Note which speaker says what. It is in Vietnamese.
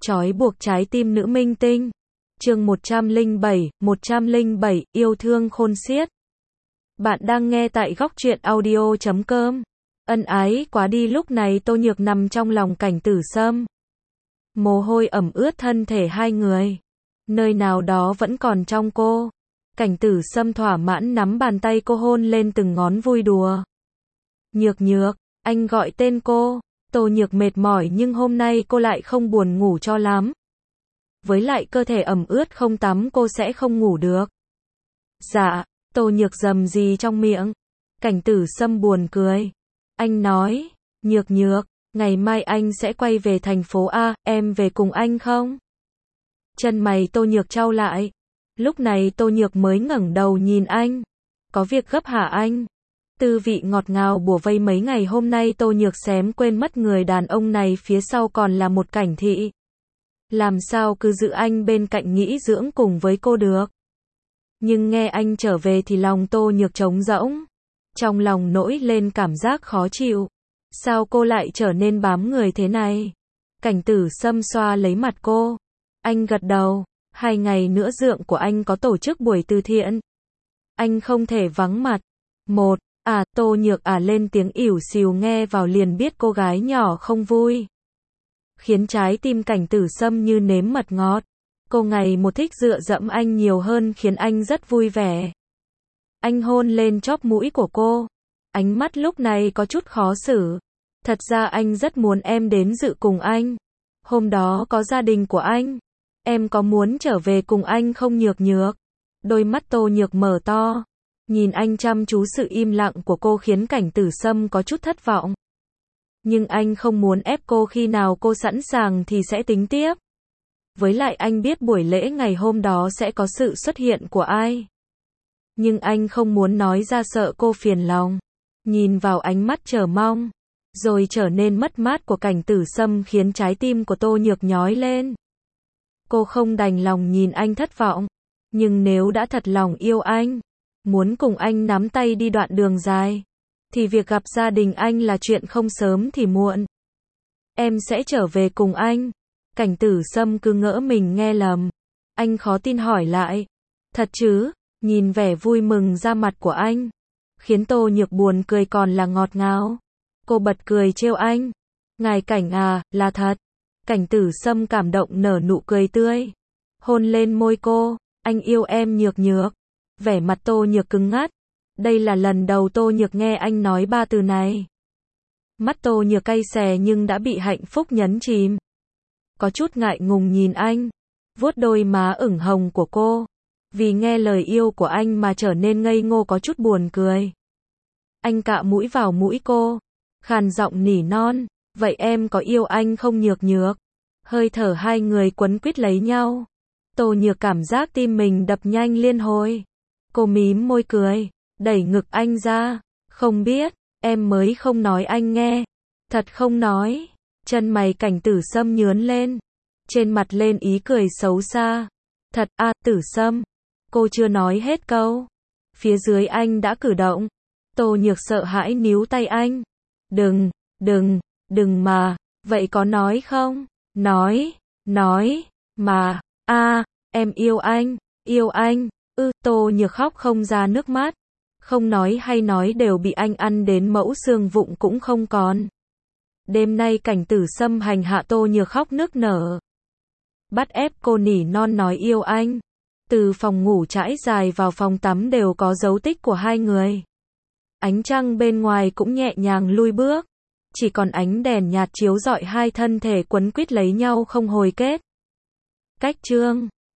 Speaker 1: Trói buộc trái tim nữ minh tinh. Chương 107, yêu thương khôn xiết. Bạn đang nghe tại góc truyện audio.com. Ân ái quá đi, lúc này Tô Nhược nằm trong lòng Cảnh Tử Sâm. Mồ hôi ẩm ướt thân thể hai người. Nơi nào đó vẫn còn trong cô. Cảnh Tử Sâm thỏa mãn nắm bàn tay cô hôn lên từng ngón vui đùa. Nhược Nhược, anh gọi tên cô. Tô Nhược mệt mỏi nhưng hôm nay cô lại không buồn ngủ cho lắm. Với lại cơ thể ẩm ướt không tắm cô sẽ không ngủ được. Dạ, Tô Nhược rầm gì trong miệng. Cảnh Tử Sâm buồn cười. Anh nói, Nhược Nhược, ngày mai anh sẽ quay về thành phố A, em về cùng anh không? Chân mày Tô Nhược chau lại. Lúc này Tô Nhược mới ngẩng đầu nhìn anh. Có việc gấp hả anh? Tư vị ngọt ngào bủa vây mấy ngày hôm nay Tô Nhược xém quên mất người đàn ông này phía sau còn là một Cảnh Thị. Làm sao cứ giữ anh bên cạnh nghĩ dưỡng cùng với cô được. Nhưng nghe anh trở về thì lòng Tô Nhược trống rỗng. Trong lòng nổi lên cảm giác khó chịu. Sao cô lại trở nên bám người thế này? Cảnh Tử Sâm xoa lấy mặt cô. Anh gật đầu. 2 ngày nữa dượng của anh có tổ chức buổi từ thiện. Anh không thể vắng mặt. Tô Nhược lên tiếng ỉu xìu, nghe vào liền biết cô gái nhỏ không vui. Khiến trái tim Cảnh Tử Sâm như nếm mật ngọt. Cô ngày một thích dựa dẫm anh nhiều hơn khiến anh rất vui vẻ. Anh hôn lên chóp mũi của cô. Ánh mắt lúc này có chút khó xử. Thật ra anh rất muốn em đến dự cùng anh. Hôm đó có gia đình của anh. Em có muốn trở về cùng anh không Nhược Nhược? Đôi mắt Tô Nhược mở to. Nhìn anh chăm chú, sự im lặng của cô khiến Cảnh Tử Sâm có chút thất vọng. Nhưng anh không muốn ép cô, khi nào cô sẵn sàng thì sẽ tính tiếp. Với lại anh biết buổi lễ ngày hôm đó sẽ có sự xuất hiện của ai. Nhưng anh không muốn nói ra sợ cô phiền lòng. Nhìn vào ánh mắt chờ mong, rồi trở nên mất mát của Cảnh Tử Sâm khiến trái tim của Tô Nhược nhói lên. Cô không đành lòng nhìn anh thất vọng. Nhưng nếu đã thật lòng yêu anh, muốn cùng anh nắm tay đi đoạn đường dài, thì việc gặp gia đình anh là chuyện không sớm thì muộn. Em sẽ trở về cùng anh. Cảnh Tử Sâm cứ ngỡ mình nghe lầm. Anh khó tin hỏi lại. Thật chứ? Nhìn vẻ vui mừng ra mặt của anh, khiến Tô Nhược buồn cười còn là ngọt ngào. Cô bật cười trêu anh. Ngài Cảnh là thật. Cảnh Tử Sâm cảm động nở nụ cười tươi. Hôn lên môi cô. Anh yêu em Nhược Nhược. Vẻ mặt Tô Nhược cứng ngắt. Đây là lần đầu Tô Nhược nghe anh nói 3 từ này. Mắt Tô Nhược cay xè nhưng đã bị hạnh phúc nhấn chìm. Có chút ngại ngùng nhìn anh, vuốt đôi má ửng hồng của cô. Vì nghe lời yêu của anh mà trở nên ngây ngô, có chút buồn cười. Anh cạ mũi vào mũi cô, khàn giọng nỉ non. Vậy em có yêu anh không Nhược Nhược? Hơi thở hai người quấn quýt lấy nhau. Tô Nhược cảm giác tim mình đập nhanh liên hồi. Cô mím môi cười, đẩy ngực anh ra. Không biết, em mới không nói anh nghe. Thật không nói. Chân mày Cảnh Tử Sâm nhướn lên. Trên mặt lên ý cười xấu xa. Thật Tử Sâm. Cô chưa nói hết câu. Phía dưới anh đã cử động. Tô Nhược sợ hãi níu tay anh. Đừng mà. Vậy có nói không? Nói mà. Em yêu anh. Tô Nhược khóc không ra nước mắt. Không nói hay nói đều bị anh ăn đến mẫu xương vụn cũng không còn. Đêm nay Cảnh Tử Sâm hành hạ Tô Nhược khóc nức nở. Bắt ép cô nỉ non nói yêu anh. Từ phòng ngủ trải dài vào phòng tắm đều có dấu tích của hai người. Ánh trăng bên ngoài cũng nhẹ nhàng lui bước. Chỉ còn ánh đèn nhạt chiếu rọi hai thân thể quấn quýt lấy nhau không hồi kết. Cách chương